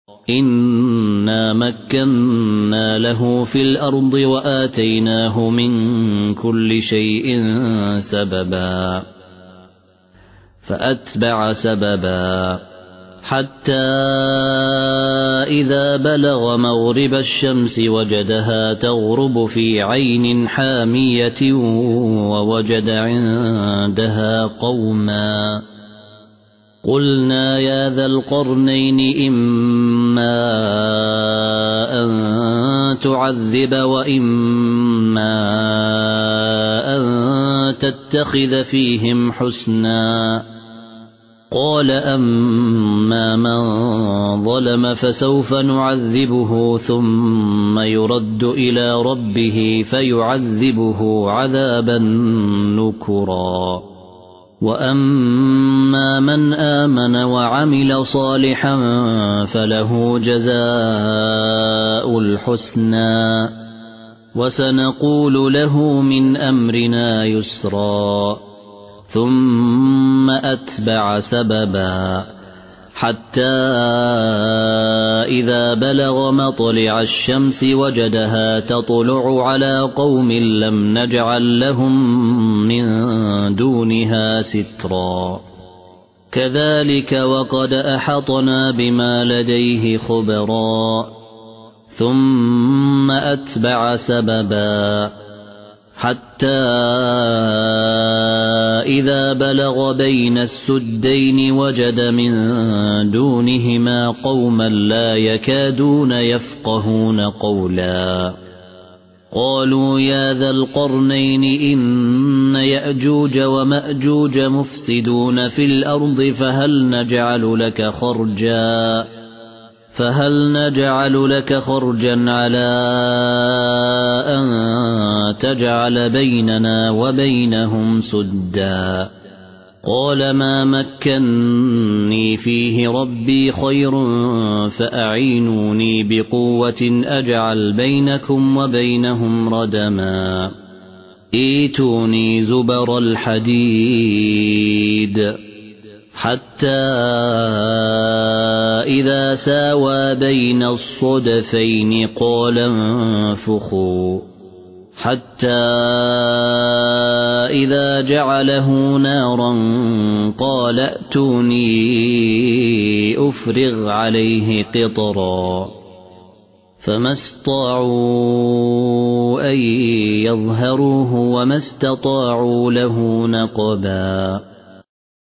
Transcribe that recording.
إنا مكنا له في الأرض وآتيناه من كل شيء سببا فأتبع سببا حتى إذا بلغ مغرب الشمس وجدها تغرب في عين حامية ووجد عندها قوما قلنا يا ذا القرنين إما أن تعذب وإما أن تتخذ فيهم حسنا قال أما من ظلم فسوف نعذبه ثم يرد إلى ربه فيعذبه عذابا نكرا وأما من آمن وعمل صالحا فله جزاء الحسنى وسنقول له من أمرنا يسرا ثم أتبع سببا حتى إذا بلغ مطلع الشمس وجدها تطلع على قوم لم نجعل لهم من دونها سترا كذلك وقد أحطنا بما لديه خبرا ثم أتبع سببا حتى إذا بلغ بين السدين وجد من دونهما قوما لا يكادون يفقهون قولا قالوا يا ذا القرنين إن يأجوج ومأجوج مفسدون في الأرض فهل نجعل لك خرجا على أن تجعل بيننا وبينهم سدا قال ما مكني فيه ربي خير فأعينوني بقوة أجعل بينكم وبينهم ردما ائتوني زبر الحديد حتى إذا ساوى بين الصدفين قال انفخوا حتى إذا جعله نارا قال ائتوني أفرغ عليه قطرا فما استطاعوا أن يظهروه وما استطاعوا له نقبا